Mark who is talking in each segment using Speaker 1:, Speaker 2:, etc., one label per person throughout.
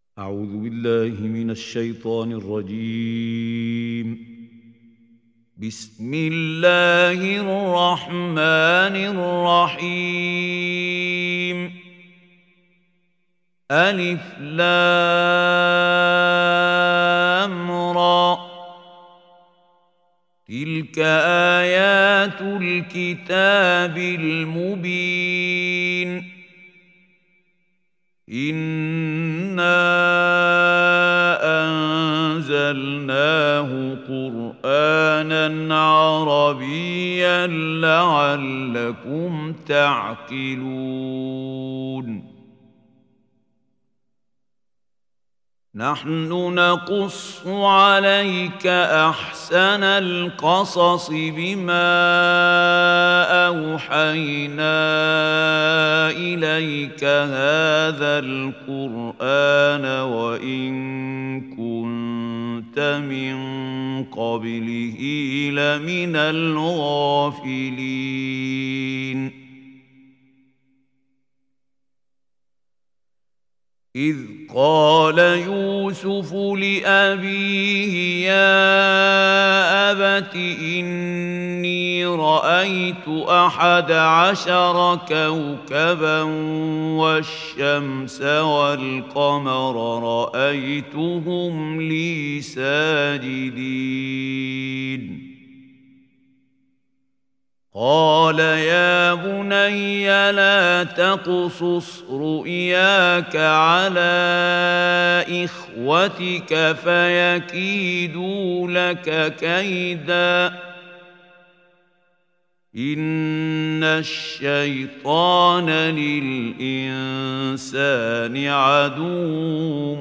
Speaker 1: أعوذ بالله من الشيطان الرجيم. بسم الله الرحمن الرحيم. ألف لام را. تلك آيات الكتاب المبين. إنا أنزلناه قرآنا عربيا لعلكم تعقلون. نحن نقص عليك أحسن القصص بما أوحينا إليك هذا القرآن وإن كنت من قبله لمن الغافلين. إذ قال يوسف لأبيه يا أبت إني رأيت 11 كوكبا والشمس والقمر رأيتهم لي ساجدين. قال يا بني لا تقصص رؤياك على إخوتك فيكيدوا لك كيدا إن الشيطان للإنسان عدو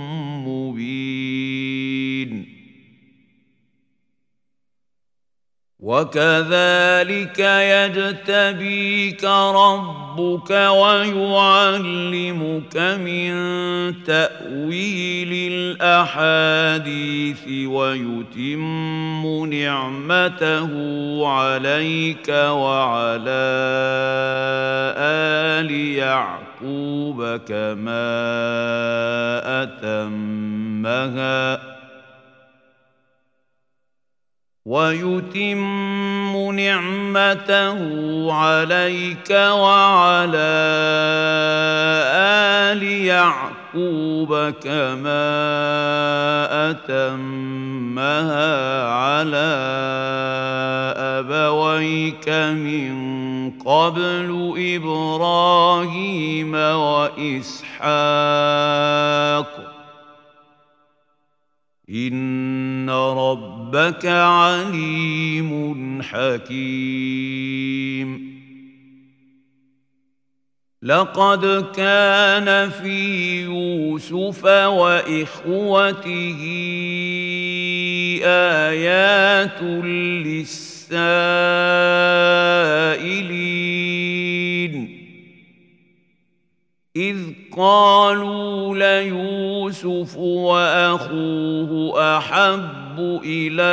Speaker 1: مبين. وكذلك يجتبيك ربك ويعلمك من تأويل الأحاديث ويتم نعمته عليك وعلى آل يعقوب كما أتمها على أبويك من قبل إبراهيم وإسحاق إن ربك عليم حكيم. لقد كان في يوسف وإخوته آيات للسائلين إذ قالوا ليوسف وأخوه أحب إلى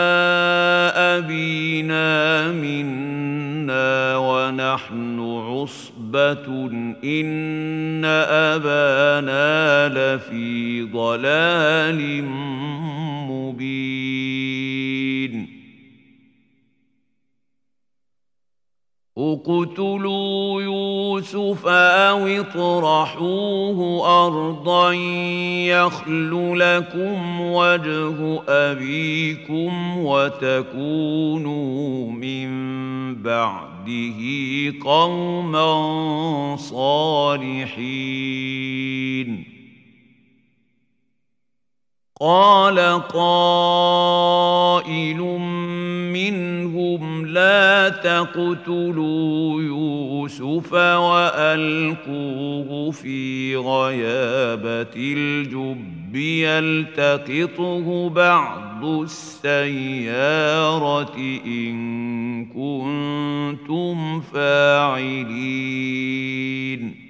Speaker 1: أبينا منا ونحن عصبة إن أبانا لفي ضلال مبين. اقتلوا يوسف أو اطرحوه أرضا يخل لكم وجه أبيكم وتكونوا من بعده قوما صالحين. قال قائل منهم لا تقتلوا يوسف وألقوه في غيابة الجب يلتقطه بعض السيارة إن كنتم فاعلين.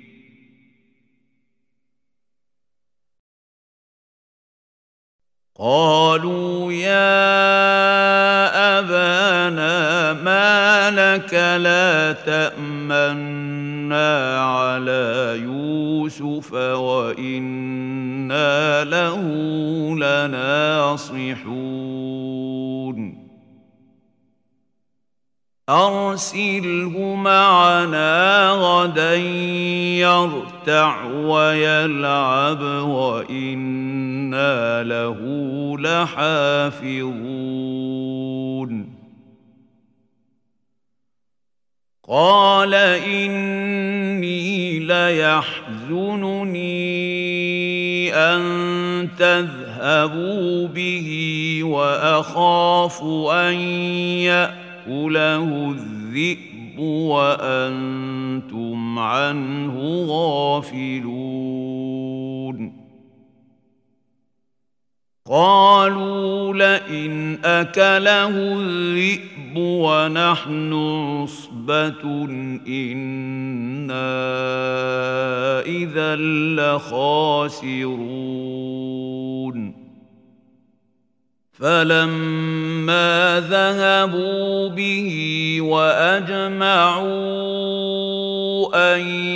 Speaker 1: قالوا يا أبانا ما لك لا تأمنا على يوسف وإنا له لناصحون أرسله معنا غدا يرتع ويلعب وإنا له لحافظون قال إني ليحزنني أن تذهبوا به وأخاف أن يأكله الذئب وأنتم عنه غافلون قالوا لئن أكله الذئب ونحن عصبة إنا إذا لخاسرون فلما ذهبوا به وأجمعوا أن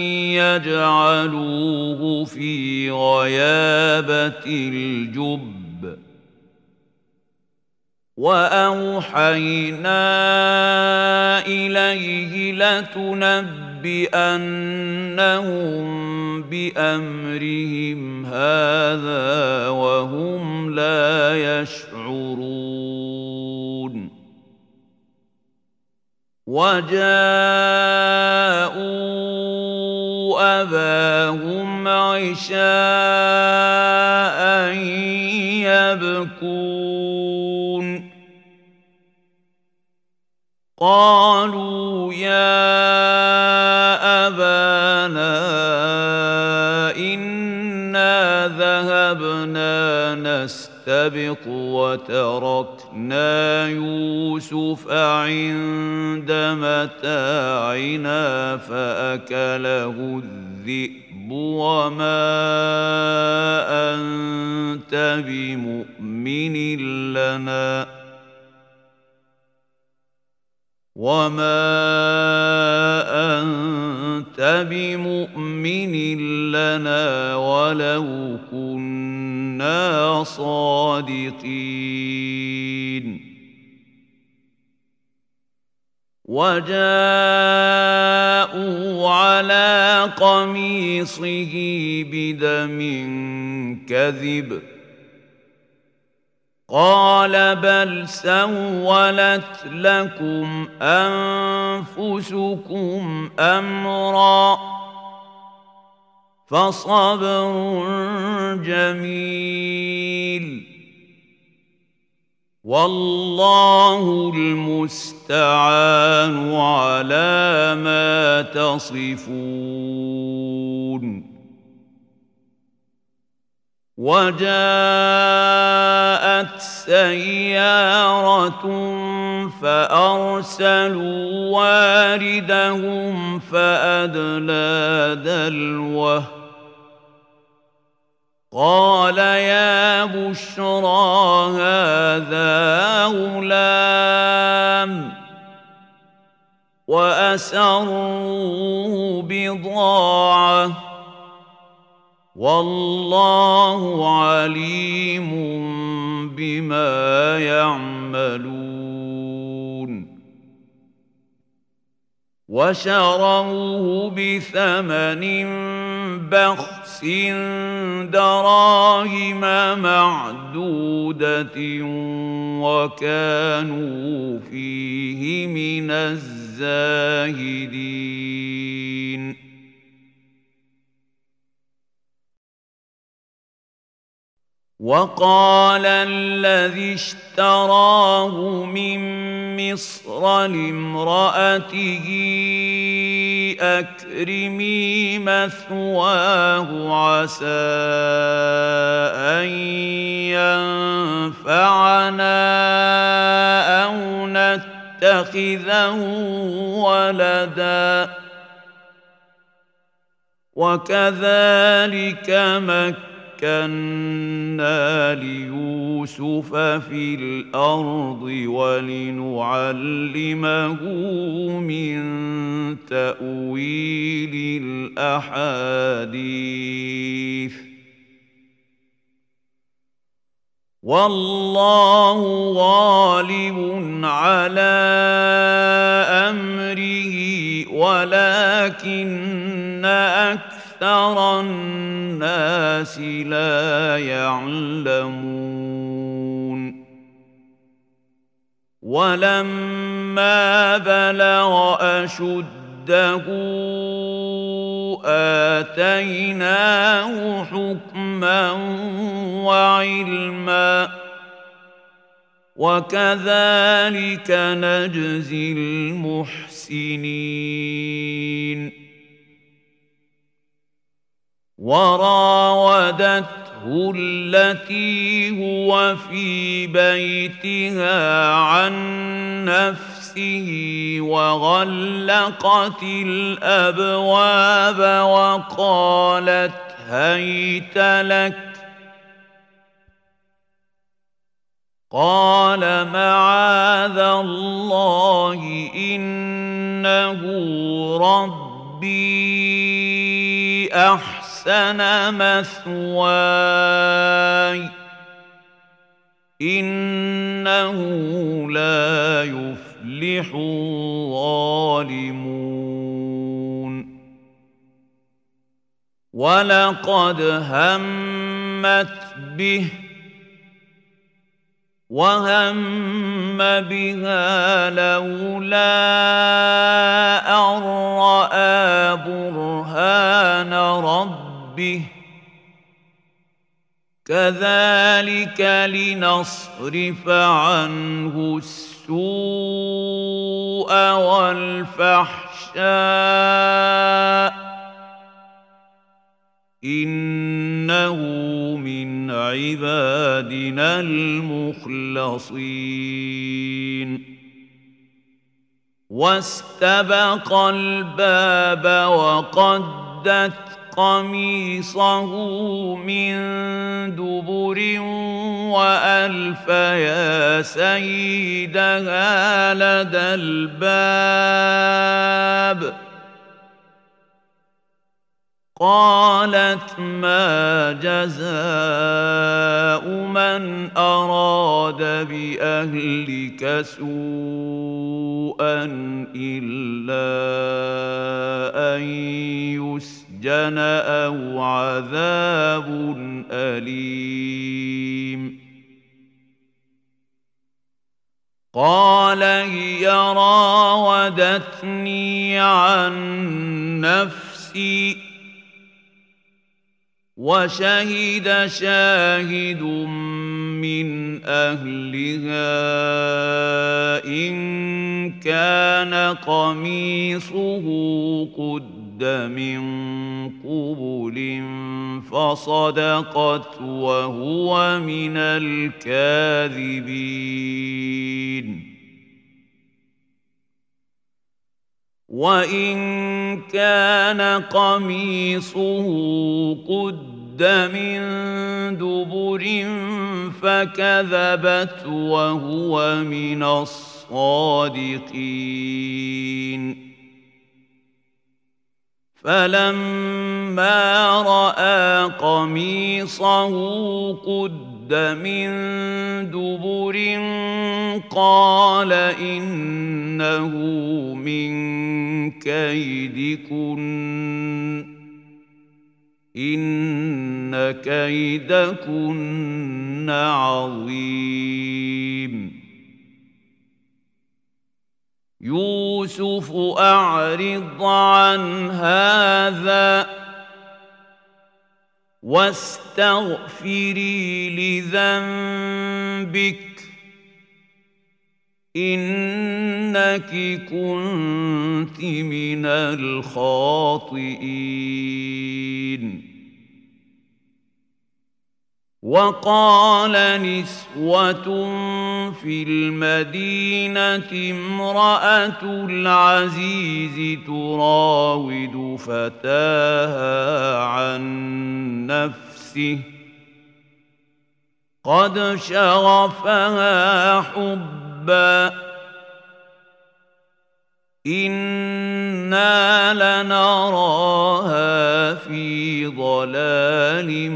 Speaker 1: يجعلوه في غيابة الجب وأوحينا إليه لتنبئنهم بأمرهم هذا وهم لا يشعرون وجاءوا أباهم عشاء يبكون قالوا يا أبانا إنا ذهبنا نستبق وتركنا يوسف عند متاعنا فأكله الذئب وما أنت بمؤمن لنا ولو كنا صادقين وجاءوا على قميصه بدم كذب قال بل سولت لكم أنفسكم أمرا فصبر جميل والله المستعان على ما تصفون وجاءت سيارة فأرسلوا واردهم فأدلى دلوه قال يا بشرى هذا غلام وأسروه بضاعة والله عليم بما يعملون وشروه بثمن بخس دراهم معدودة وكانوا فيه من الزاهدين وقال الذي اشتراه من مصر لامرأته أكرمي مثواه عسى أن ينفعنا أو نتخذه ولدا وكذلك مكنا مكنا ليوسف في الأرض ولنعلمه من تأويل الأحاديث والله غالب على أمره ولكن أكثر الناس لا يعلمون ولما بلغ أشده آتيناه حكما وعلما وكذلك نجزي المحسنين وراودته التي هو في بيتها عن نفسه وغلقت الأبواب وقالت هيت لك قال معاذ الله إنه ربي أحسن مثواي إنه لا يفلح الظالمون ولقد همت به وهم بها لولا أن رأى برهان ربه كذلك لنصرف عنه السوء والفحشاء إنه من عبادنا المخلصين واستبق الباب وقدت قميصه من دبر وألف يا سيدها لدى الباب قالت ما جزاء من أراد بأهلك سوءا إلا أن يسجن أو عذاب أليم قال هي راودتني عن نفسي وشهد شاهد من أهلها إن كان قميصه قد من قبل فصدقت وهو من الكاذبين وإن كان قميصه قد من دبر فكذبت وهو من الصادقين فلما رأى قميصه قد من دبر قال إنه من كيدكن إن كيدكن عظيم يوسف أعرض عن هذا واستغفري لذنبك إنك كنت من الخاطئين وقال نسوة في المدينة امرأة العزيز تراود فتاها عن نفسه قد شغفها حبا إنا لنراها في ضلال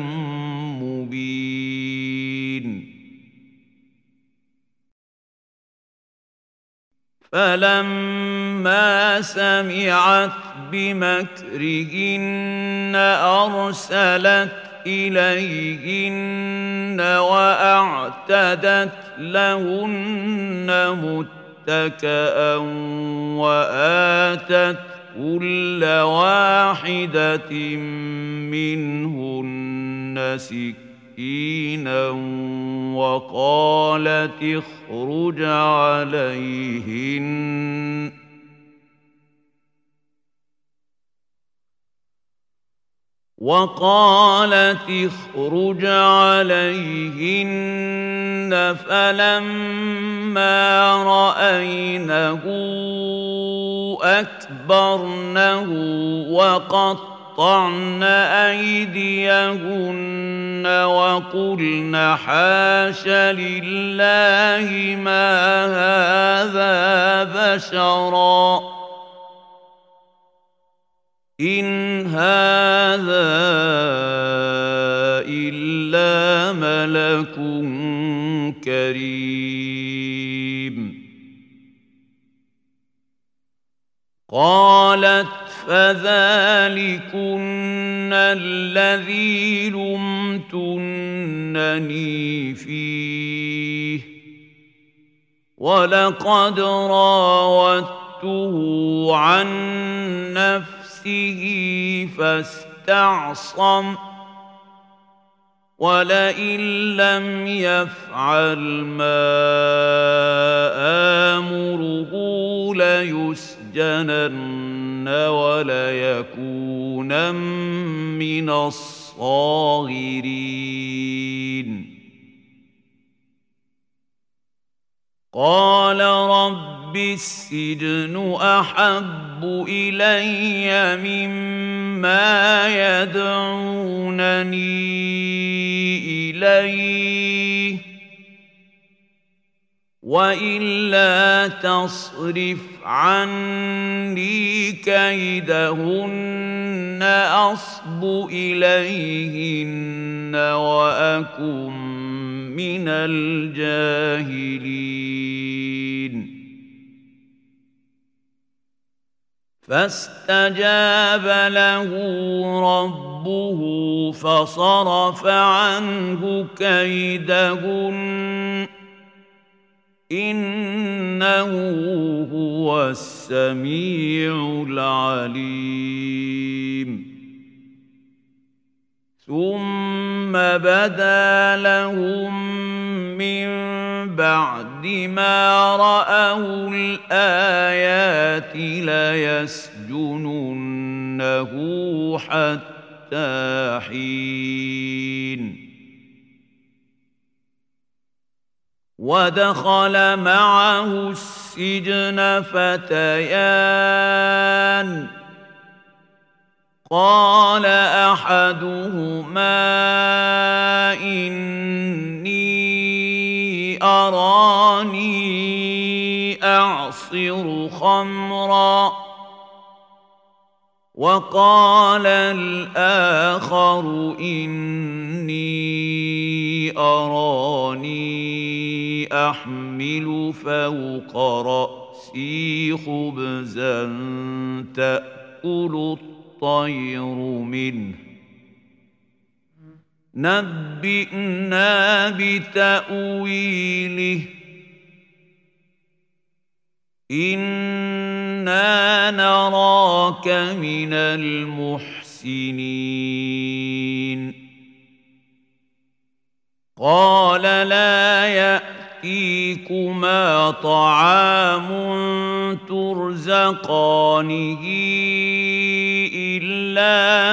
Speaker 1: مبين فلما سمعت بمكرهن أرسلت إليهن وأعتدت لهن متكأ وآتت كل واحدة منهن سكينا وقالت اخرج عليهن فلما رأينه أكبرنه وقطعن أيديهن وقلن حاش لله ما هذا بشرا إن هذا إلا ملك كريم قالت فذلكن الذي لمتنني فيه ولقد راودته عن نفسه فاستعصم ولئن لم يفعل ما آمره ليسجنن وليكونن من الصاغرين قال رب السجن أحب إلي مما يدعونني إليه وإلا تصرف عني كيدهن أصب إليهن وأكن من الجاهلين فاستجاب له ربه فصرف عنه كيدهن إنه هو السميع العليم ثم بدا لهم من بعد ما رأوا الآيات ليسجننه حتى حين ودخل معه السجن فتيان قال أحدهما إني أراني أعصر خمرا وقال الآخر إني أراني أحمل فوق رأسي خبزا تأكل الطير منه نبئنا بتأويله إنا نراك من المحسنين قال لا يأتيكما طعام ترزقانه إلا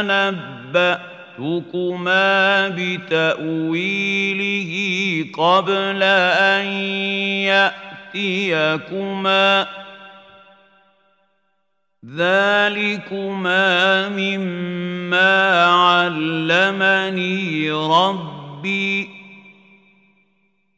Speaker 1: نبأتكما بتأويله قبل أن يأتيكما ذلكما مما علمني ربي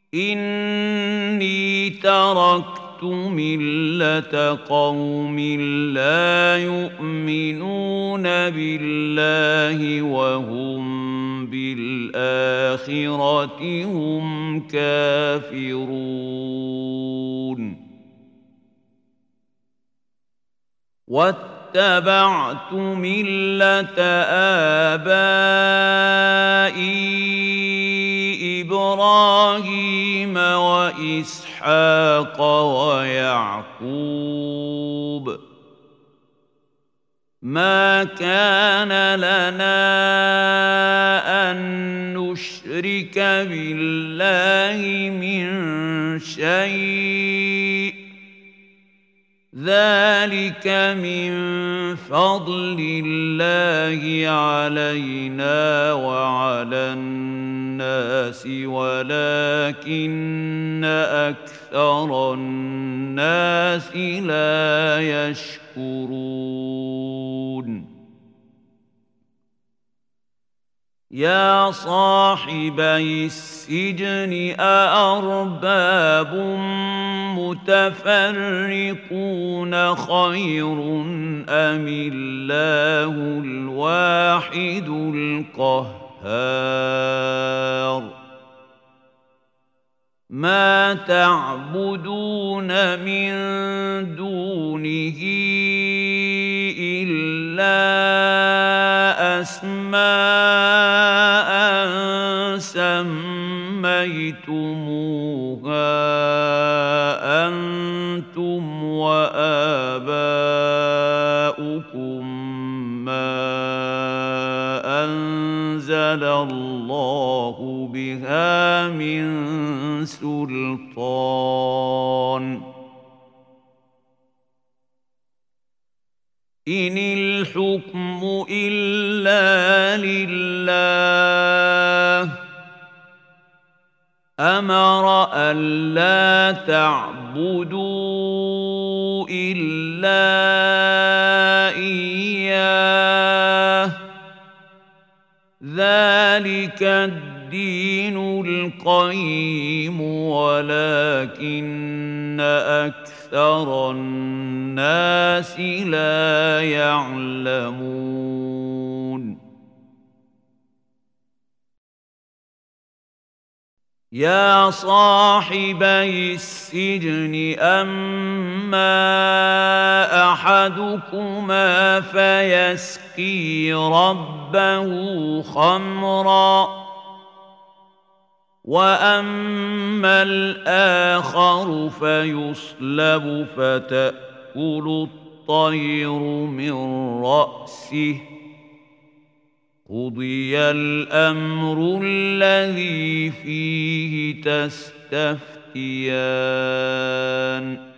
Speaker 1: إني تركت ملة قوم لا يؤمنون بالله وهم بالآخرة هم كافرون واتبعت ملة آبائي إبراهيم وإسحاق ويعقوب ما كان لنا أن نشرك بالله من شيء ذلك من فضل الله علينا وعلى الناس ولكن أكثر الناس لا يشكرون يا صاحبي السجن أأرباب متفرقون خير أم الله الواحد القهار ما تعبدون من دونه إلا أسماء سميتموها أنتم وآباؤكم ما أنزل الله بها من سلطان إن الحكم إلا لله أمر ألا تعبدوا إلا إياه ذلك الدين القيم ولكن أكثر الناس لا يعلمون يا صاحبي السجن أما أحدكما فيسقي ربه خمرا وأما الآخر فيصلب فتأكل الطير من رأسه قضي الأمر الذي فيه تستفتيان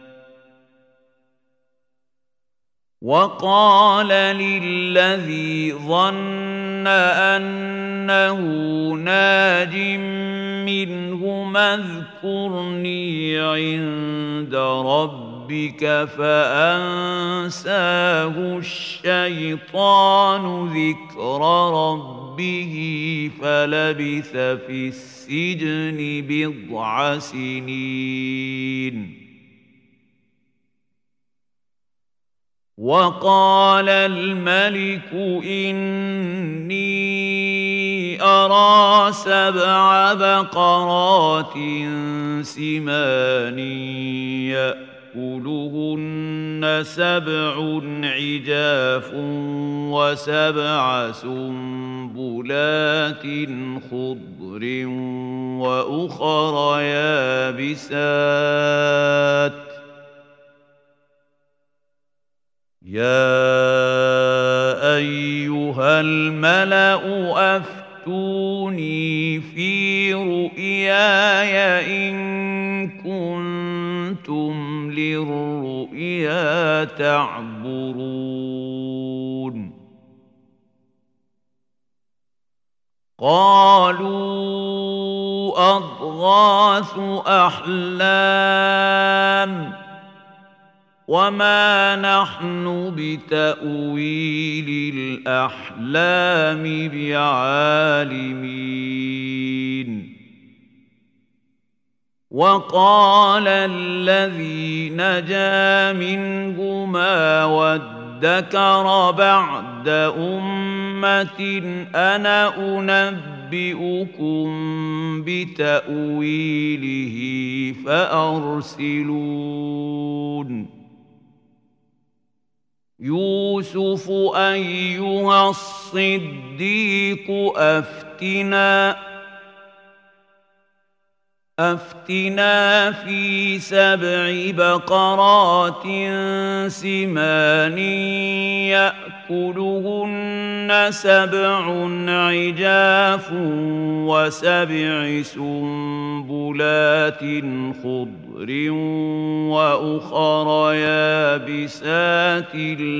Speaker 1: وقال للذي ظن أنه ناج منهما اذكرني عند ربك فأنساه الشيطان ذكر ربه فلبث في السجن بضع سنين وقال الملك إني أرى 7 بقرات سمان يأكلهن 7 عجاف و7 سنبلات خضر وأخر يابسات يا أيها الملأ أفتوني في رؤياي إن كنتم للرؤيا تعبرون قالوا أضغاث أحلام وما نحن بتأويل الأحلام بعالمين وقال الذي نجا منهما وادكر بعد أمة أنا أنبئكم بتأويله فأرسلون يوسف أيها الصديق أفتنا في 7 بقرات سمان يأكلهن 7 عجاف و7 سنبلات خضر وأخر يابسات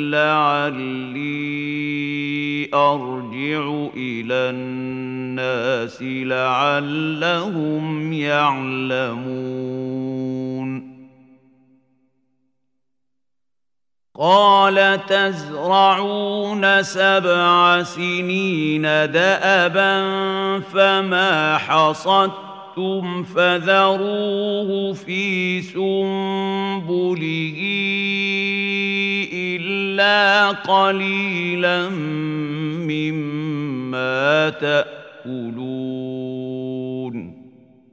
Speaker 1: لعلي أرجع إلى الناس لعلهم يعلمون قال تزرعون 7 سنين دأبا فما حصدتم فذروه في سنبله إلا قليلا مما تأكلون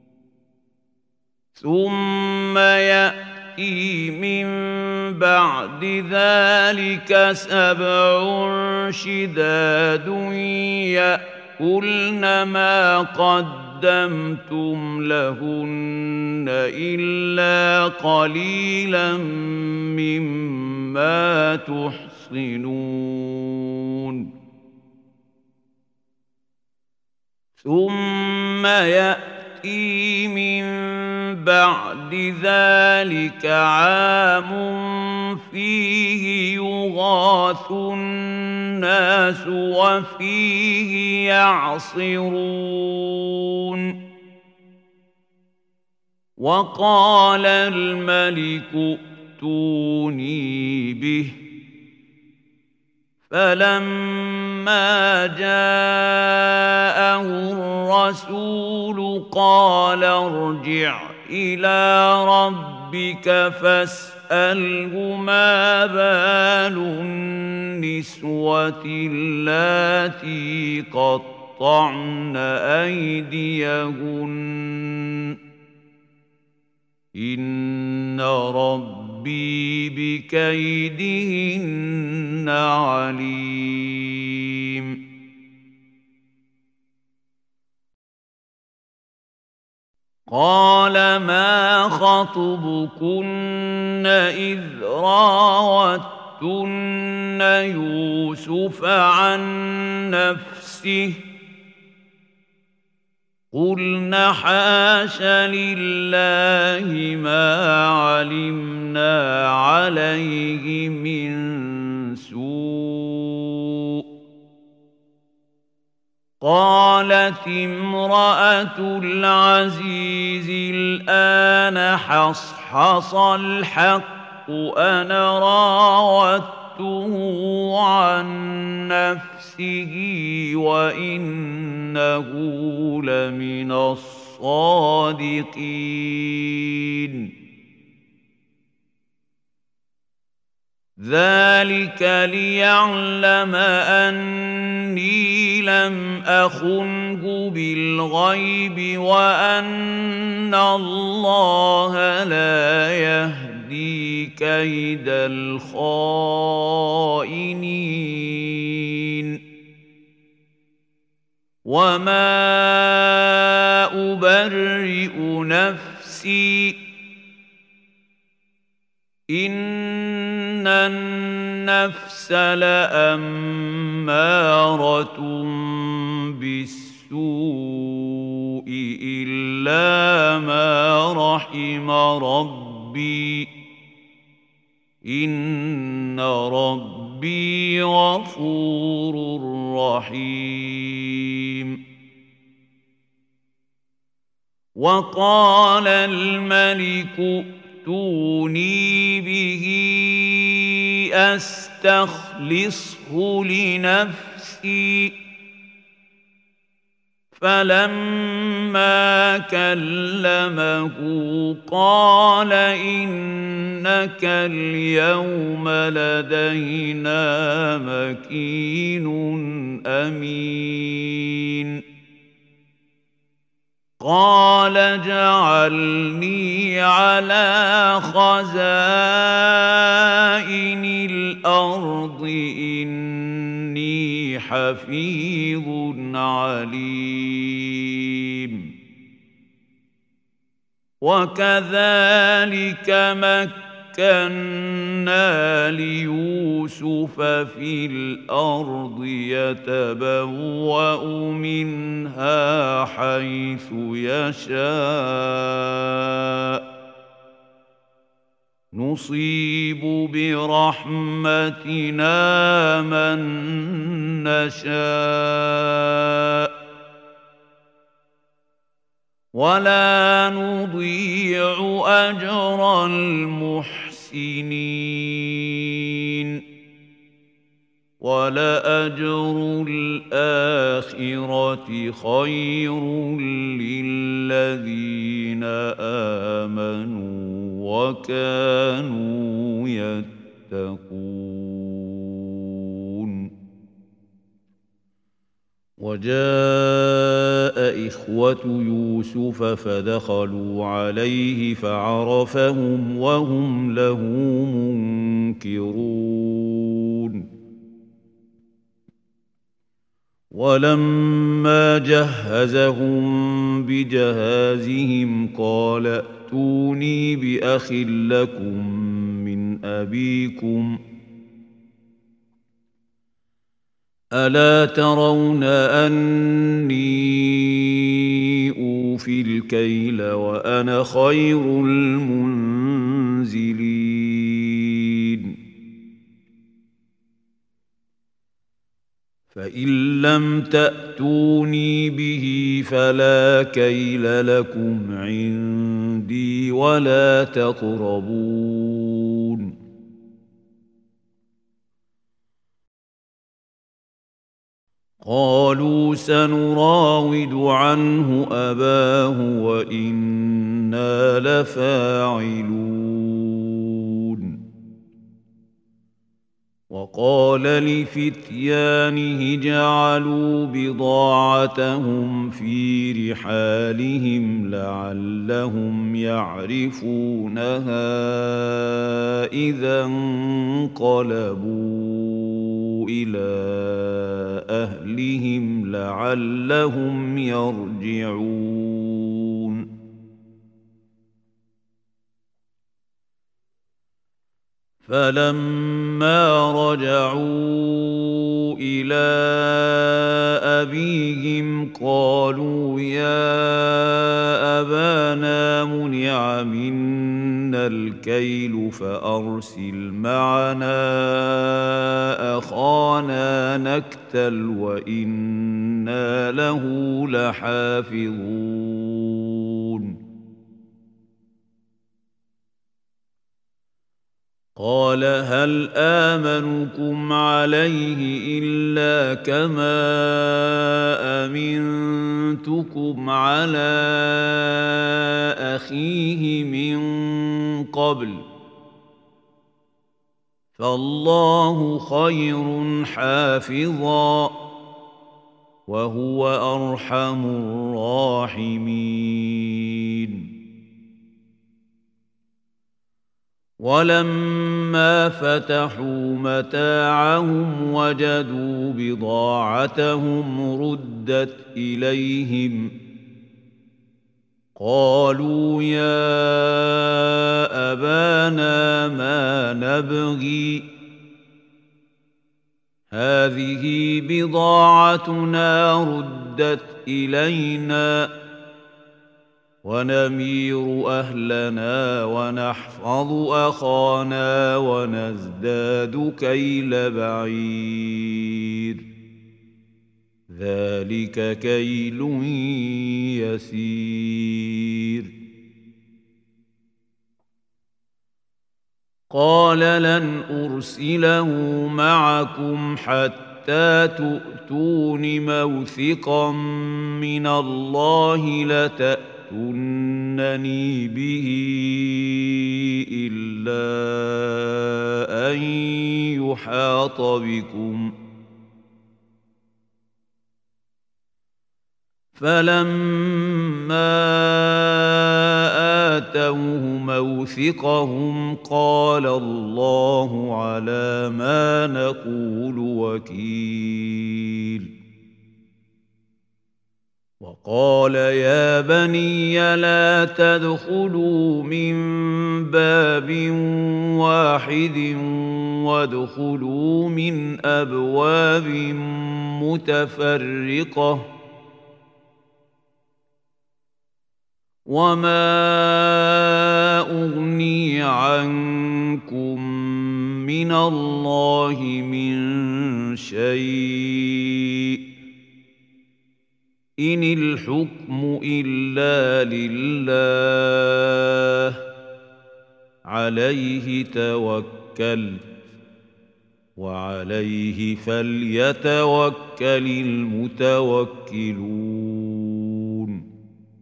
Speaker 1: ثم يأتي من بعد ذلك 7 شداد يأكلن ما قدمتم لهن إلا قليلا مما تحصنون ثم يأتي من بعد ذلك عام فيه يغاث الناس وفيه يعصرون وقال الملك ائتوني به فلما جاءه الرسول قال ارجع إلى ربك فاسأله ما بال النسوة اللاتي قطعن أيديهن إن ربي بكيدهن عليم قال ما خطبكن إذ راوتن يوسف عن نفسه قلنا حاش لله ما علمنا عليه من سوء قالت امرأة العزيز الآن حصحص الحق أنا راودته عن نفسه وإنه لمن الصادقين ذلك ليعلم أني لم أخنه بالغيب وأن الله لا يهدي كيد الخائنين وما أبرئ نفسي إن النفس لأمارة بالسوء إلا ما رحم ربي إن ربي غفور رحيم وقال الملك ائتوني به أستخلصه لنفسي فلما كلمه قال إنك اليوم لدينا مكين أمين قال اجعلني على خزائن الأرض إني حفيظ عليم وكذلك مكنا ليوسف في الأرض يتبوأ منها حيث يشاء نصيب برحمتنا من نشاء ولا نضيع أجر المحسنين ولأجر الآخرة خير للذين آمنوا وكانوا يتقون وجاء إخوة يوسف فدخلوا عليه فعرفهم وهم له منكرون ولما جهزهم بجهازهم قال ائتوني بأخ لكم من أبيكم ألا ترون أني أوفي الكيل وأنا خير المنزلين فإن لم تأتوني به فلا كيل لكم عندي ولا تقربون قالوا سنراود عنه أباه وإنا لفاعلون وقال لفتيانه جعلوا بضاعتهم في رحالهم لعلهم يعرفونها إذا انقلبوا إلى أهلهم لعلهم يرجعون فلما رجعوا إلى أبيهم قالوا يا أبانا منع منا الكيل فأرسل معنا أخانا نكتل وإنا له لحافظون قال هل آمنكم عليه إلا كما أمنتكم على أخيه من قبل فالله خير حافظا وهو أرحم الراحمين ولما فتحوا متاعهم وجدوا بضاعتهم ردت إليهم قالوا يا أبانا ما نبغي هذه بضاعتنا ردت إلينا ونمير أهلنا ونحفظ أخانا ونزداد كيل بعير ذلك كيل يسير قال لن أرسله معكم حتى حتى تؤتون موثقا من الله لتأتونني به إلا أن يحاط بكم فلما آتوه موثقهم قال الله على ما نقول وكيل وقال يا بني لا تدخلوا من باب واحد وادخلوا من أبواب متفرقة وما أغني عنكم من الله من شيء إن الحكم إلا لله عليه توكلت وعليه فليتوكل المتوكلون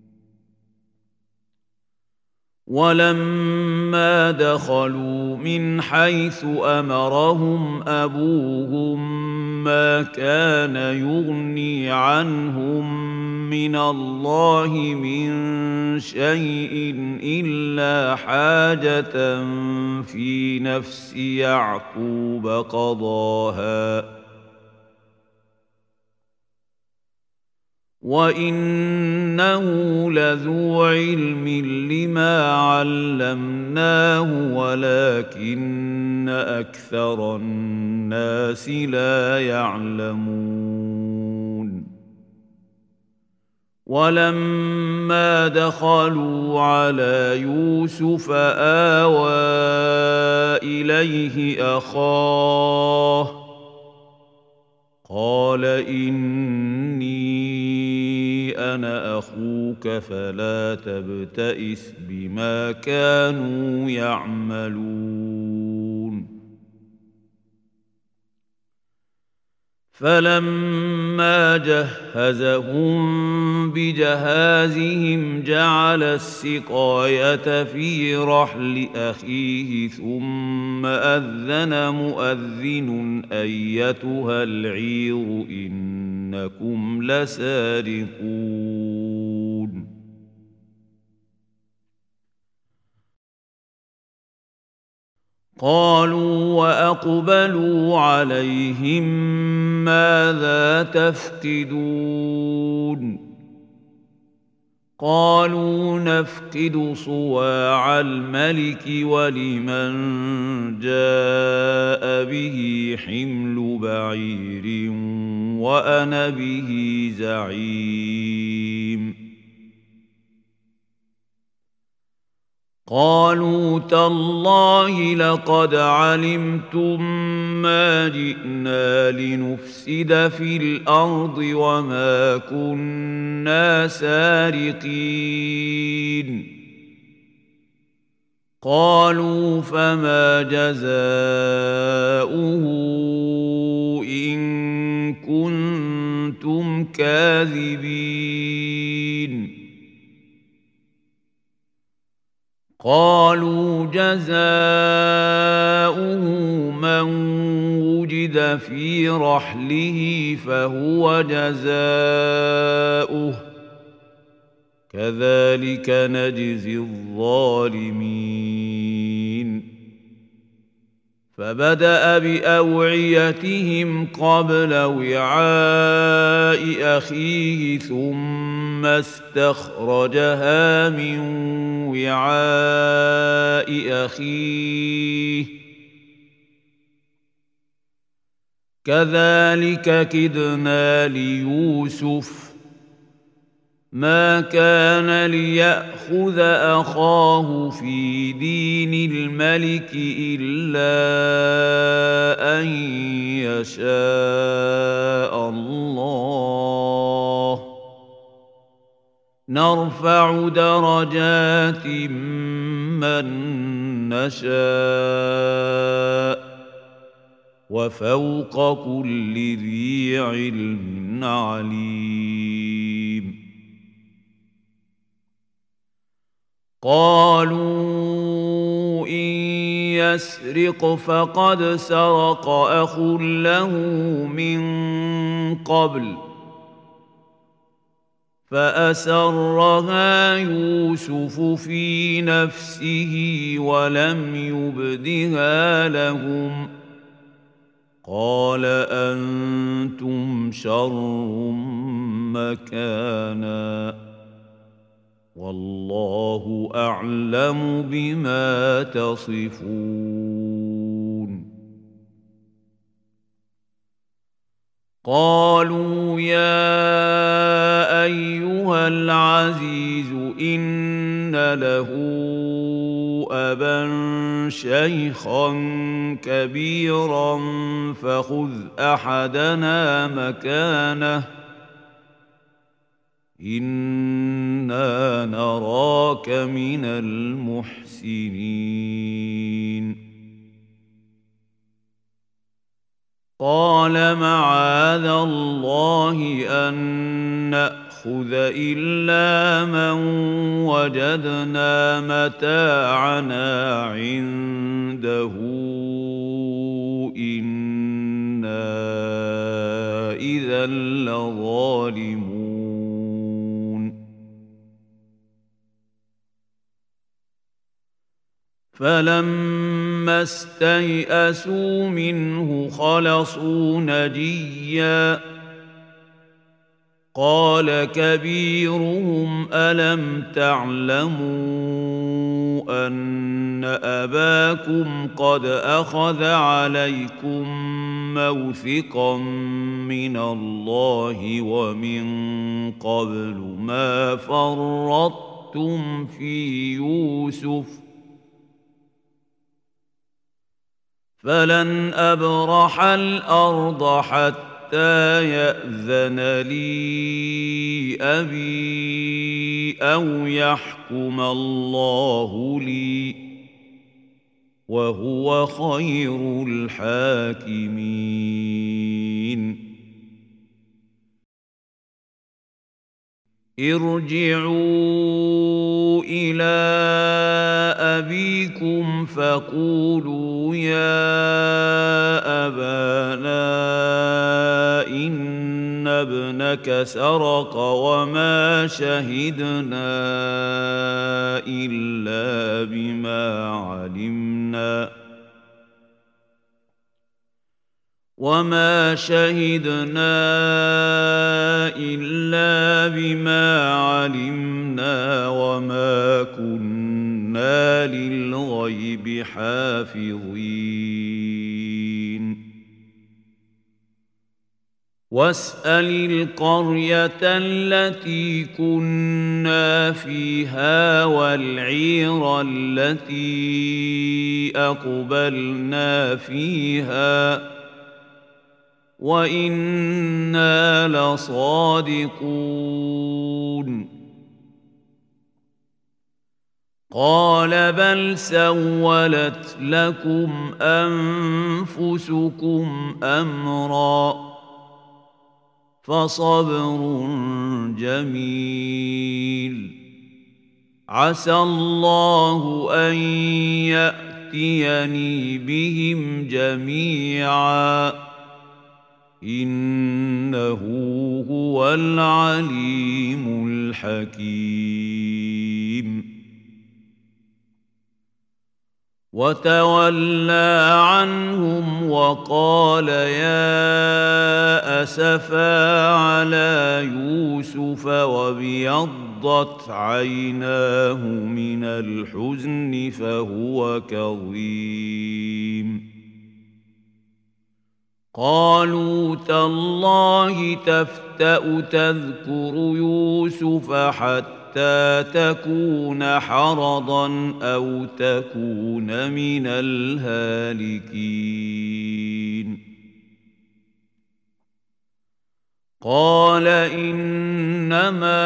Speaker 1: ولما دخلوا من حيث أمرهم أبوهم ما كان يغني عنهم من الله من شيء إلا حاجة في نفس يعقوب قضاها وإنه لذو علم لما علمناه ولكن أكثر الناس لا يعلمون ولما دخلوا على يوسف آوى إليه أخاه قال إني أنا أخوك فلا تبتئس بما كانوا يعملون فلما جهزهم بجهازهم جعل السقاية في رحل أخيه ثم أذن مؤذن أيتها العير إنكم لسارقون قالوا وأقبلوا عليهم ماذا تفقدون قالوا نفقد صواع الملك ولمن جاء به حمل بعير وأنا به زعيم قالوا تالله لقد علمتم ما جئنا لنفسد في الأرض وما كنا سارقين قالوا فما جزاؤه إن كنتم كاذبين قالوا جزاؤه من وجد في رحله فهو جزاؤه كذلك نجزي الظالمين فبدأ بأوعيتهم قبل وعاء أخيه ثم استخرجها من وعاء أخيه كذلك كدنا ليوسف ما كان ليأخذ أخاه في دين الملك إلا أن يشاء الله نرفع درجات من نشاء وفوق كل ذي علم عليم. قالوا إن يسرق فقد سرق أخ له من قبل فأسرها يوسف في نفسه ولم يبدها لهم قال أنتم شر مكانا والله أعلم بما تصفون. قالوا يا أيها العزيز إن له أبا شيخا كبيرا فخذ أحدنا مكانه إنا نراك من المحسنين. قال معاذ الله أن نأخذ إلا من وجدنا متاعنا عنده إنا إذا لظالمون. فلما استيئسوا منه خلصوا نجيا قال كبيرهم ألم تعلموا أن أباكم قد أخذ عليكم موثقا من الله ومن قبل ما فرطتم في يوسف فلن أبرح الأرض حتى يأذن لي أبي أو يحكم الله لي وهو خير الحاكمين. ارجعوا إلى أبيكم فقولوا يا أبانا إن ابنك سرق وما شهدنا إلا بما علمنا وما كنا للغيب حافظين. واسأل القرية التي كنا فيها والعير التي أقبلنا فيها وإنا لصادقون. قال بل سولت لكم أنفسكم أمرا فصبر جميل عسى الله أن يأتيني بهم جميعا إنه هو العليم الحكيم. وتولى عنهم وقال يا أسفا على يوسف وابيضت عيناه من الحزن فهو كظيم. قالوا تالله تفتأ تذكر يوسف حتى تكون حرضا أو تكون من الهالكين. قال إنما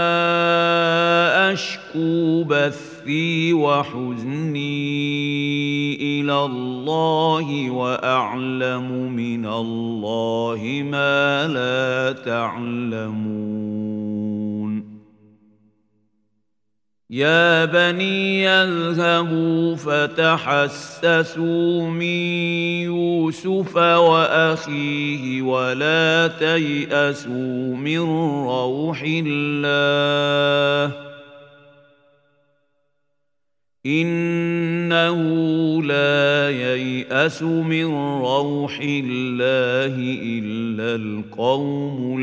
Speaker 1: أشكو بثي وحزني إلى الله وأعلم من الله ما لا تعلمون يا بني اذهبوا فتحسسوا من يوسف وأخيه ولا تيأسوا من روح الله إنه لا ييأس من روح الله إلا القوم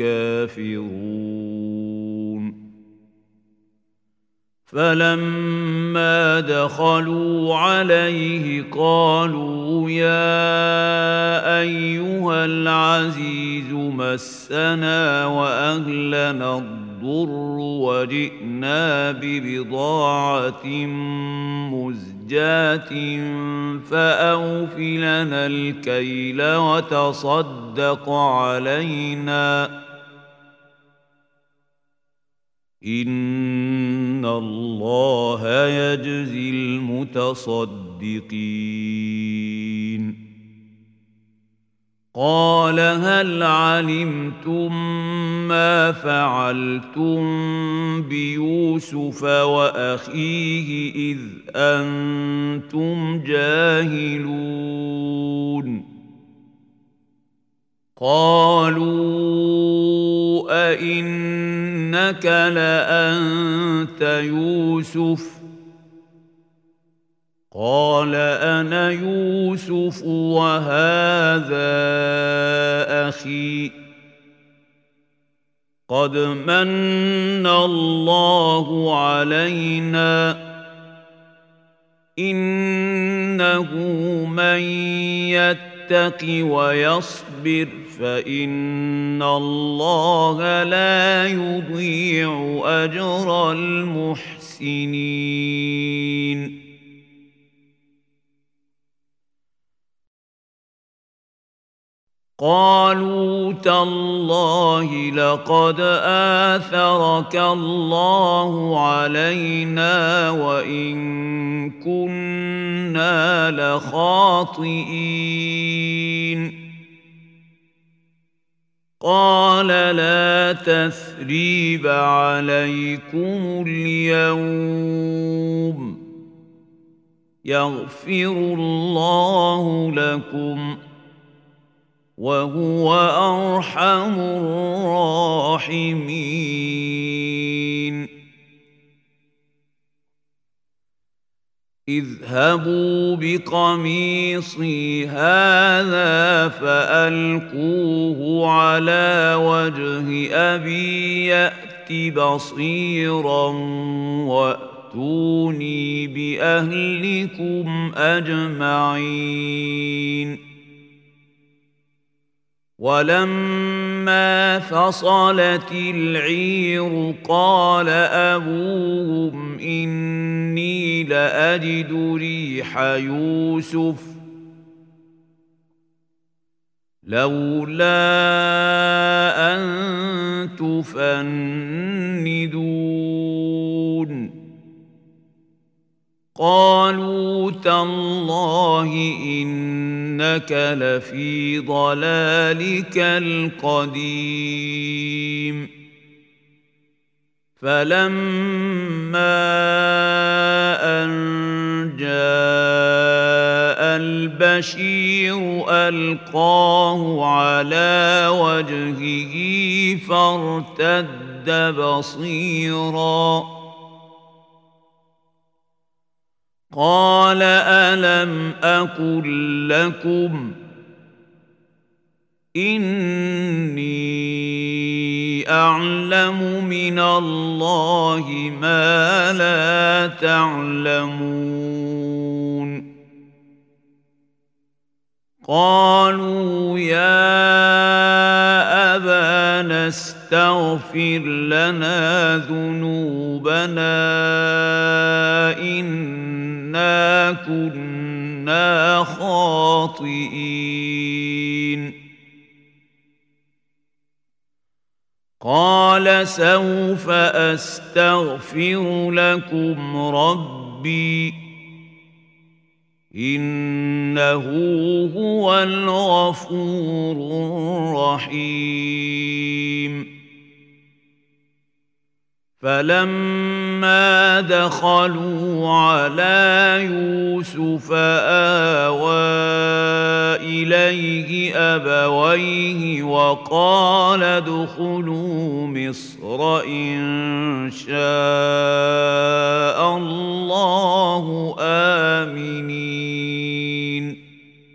Speaker 1: الكافرون فلما دخلوا عليه قالوا يا أيها العزيز مسنا وأهلنا الضر وجئنا ببضاعة مزجاة فأوف لنا الكيل وتصدق علينا إن الله يجزي المتصدقين قال هل علمتم ما فعلتم بيوسف وأخيه إذ أنتم جاهلون قالوا أئنك لأنت يوسف قال أنا يوسف وهذا أخي قد من الله علينا إنه من يتق ويصبر فإن الله لا يضيع أجر المحسنين قالوا تالله لقد آثرك الله علينا وإن كنا لخاطئين قال لا تثريب عليكم اليوم يغفر الله لكم وهو أرحم الراحمين اذهبوا بقميصي هذا فألقوه على وجه أبي يأت بصيرا وأتوني بأهلكم أجمعين ولما فصلت العير قال أبوهم إني لأجد ريح يوسف لولا أن تفندون قالوا تالله إنك لفي ضلالك القديم فلما أن جاء البشير ألقاه على وجهه فارتد بصيراً قال ألم أقل لكم إني أعلم من الله ما لا تعلمون قالوا يا أبانا استغفر لنا ذنوبنا إنا كنا خاطئين قال سوف أستغفر لكم ربي إنه هو الغفور الرحيم فلما دخلوا على يوسف آوى إليه أبويه وقال ادخلوا مصر إن شاء الله آمنين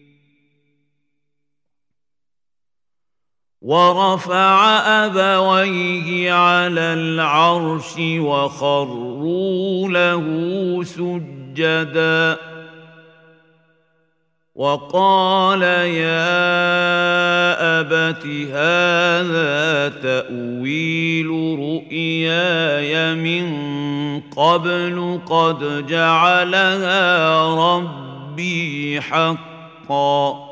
Speaker 1: ورفع أبويه على العرش وخروا له سجدا وقال يا أبت هذا تأويل رؤياي من قبل قد جعلها ربي حقا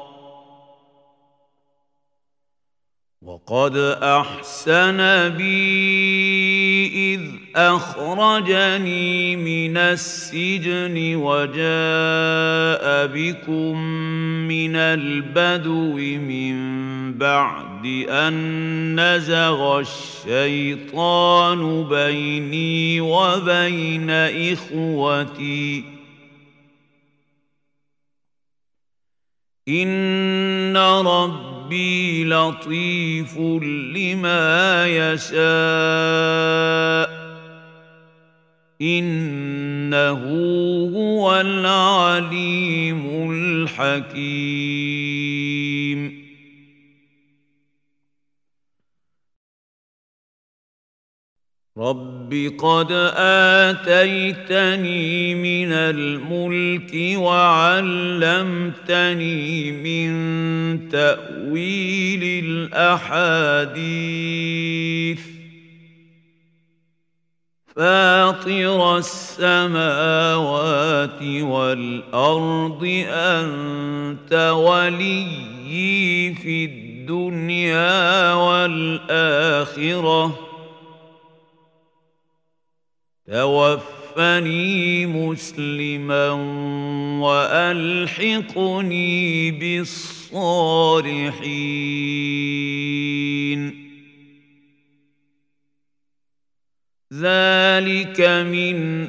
Speaker 1: وقد أحسن بي إذ أخرجني من السجن وجاء بكم من البدو من بعد أن نزغ الشيطان بيني وبين إخوتي إن ربي لطيف لما يشاء إنه هو العليم الحكيم رب قد آتيتني من الملك وعلمتني من تأويل الأحاديث فاطر السماوات والأرض أنت وليي في الدنيا والآخرة توفني مسلما وألحقني بالصالحين ذلك من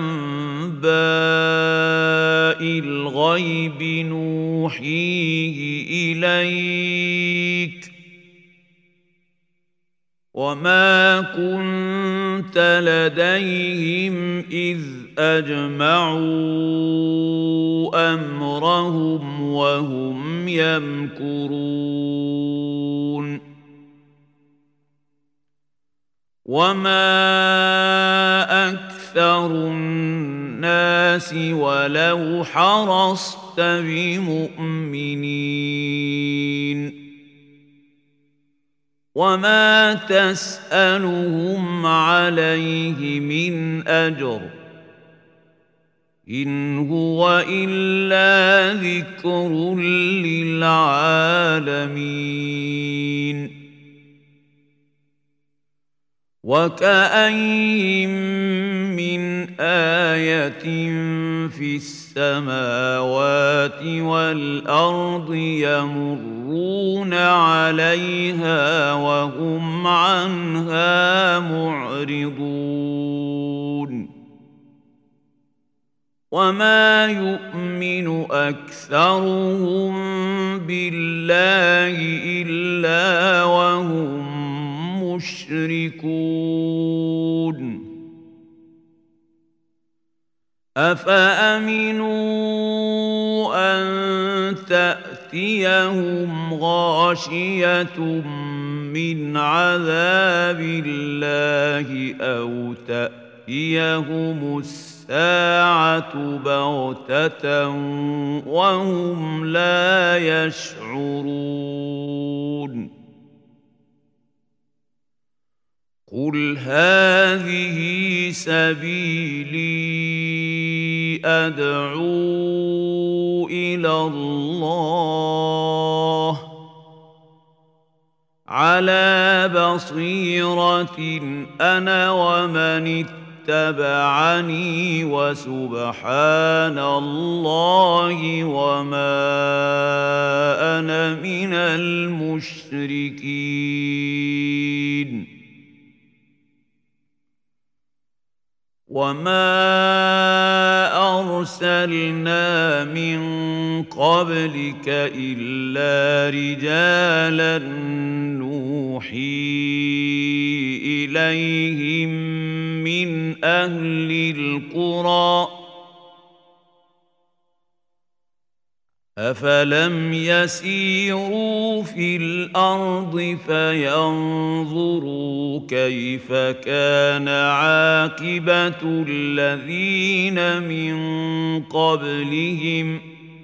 Speaker 1: أنباء الغيب نوحيه إليك وما كنت لديهم إذ أجمعوا أمرهم وهم يمكرون وما أكثر الناس ولو حرصت بمؤمنين وما تسألهم عليه من أجر إن هو إلا ذكر للعالمين وكأين من آية في السماوات والأرض يمرون عليها وهم عنها معرضون وما يؤمن أكثرهم بالله إلا وهم مشركون أفأمنوا أن تأتيهم غاشية من عذاب الله أو تأتيهم الساعة بغتة وهم لا يشعرون قل هذه سبيلي أدعو إلى الله على بصيرة أنا ومن اتبعني وسبحان الله وما أنا من المشركين وما أرسلنا من قبلك إلا رجالا نوحي إليهم من أهل القرى أفلم يسيروا في الأرض فينظروا كيف كان عاقبة الذين من قبلهم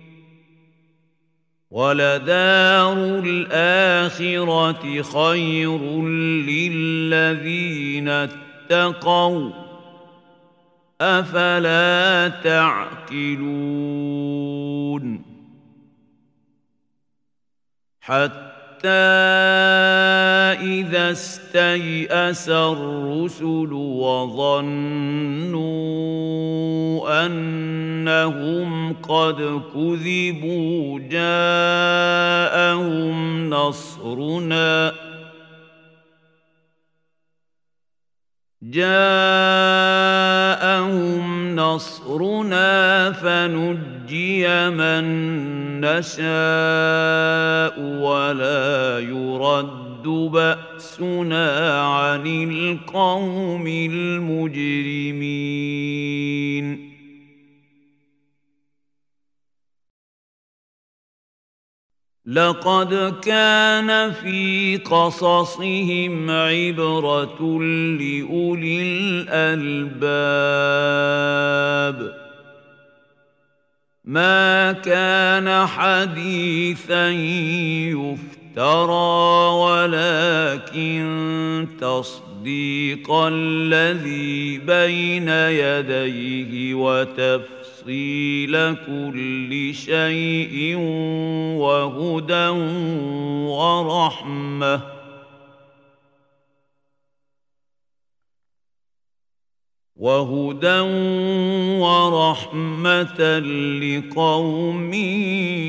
Speaker 1: ولدار الآخرة خير للذين اتقوا أفلا تعقلون حتى إذا استيأس الرسل وظنوا أنهم قد كذبوا جاءهم نصرنا فنجي من نشاء ولا يرد بأسنا عن القوم المجرمين لقد كان في قصصهم عبرة لأولي الألباب ما كان حديثا يفترى ولكن تصديق الذي بين يديه وتفصيل كل شيء وهدى ورحمة لقوم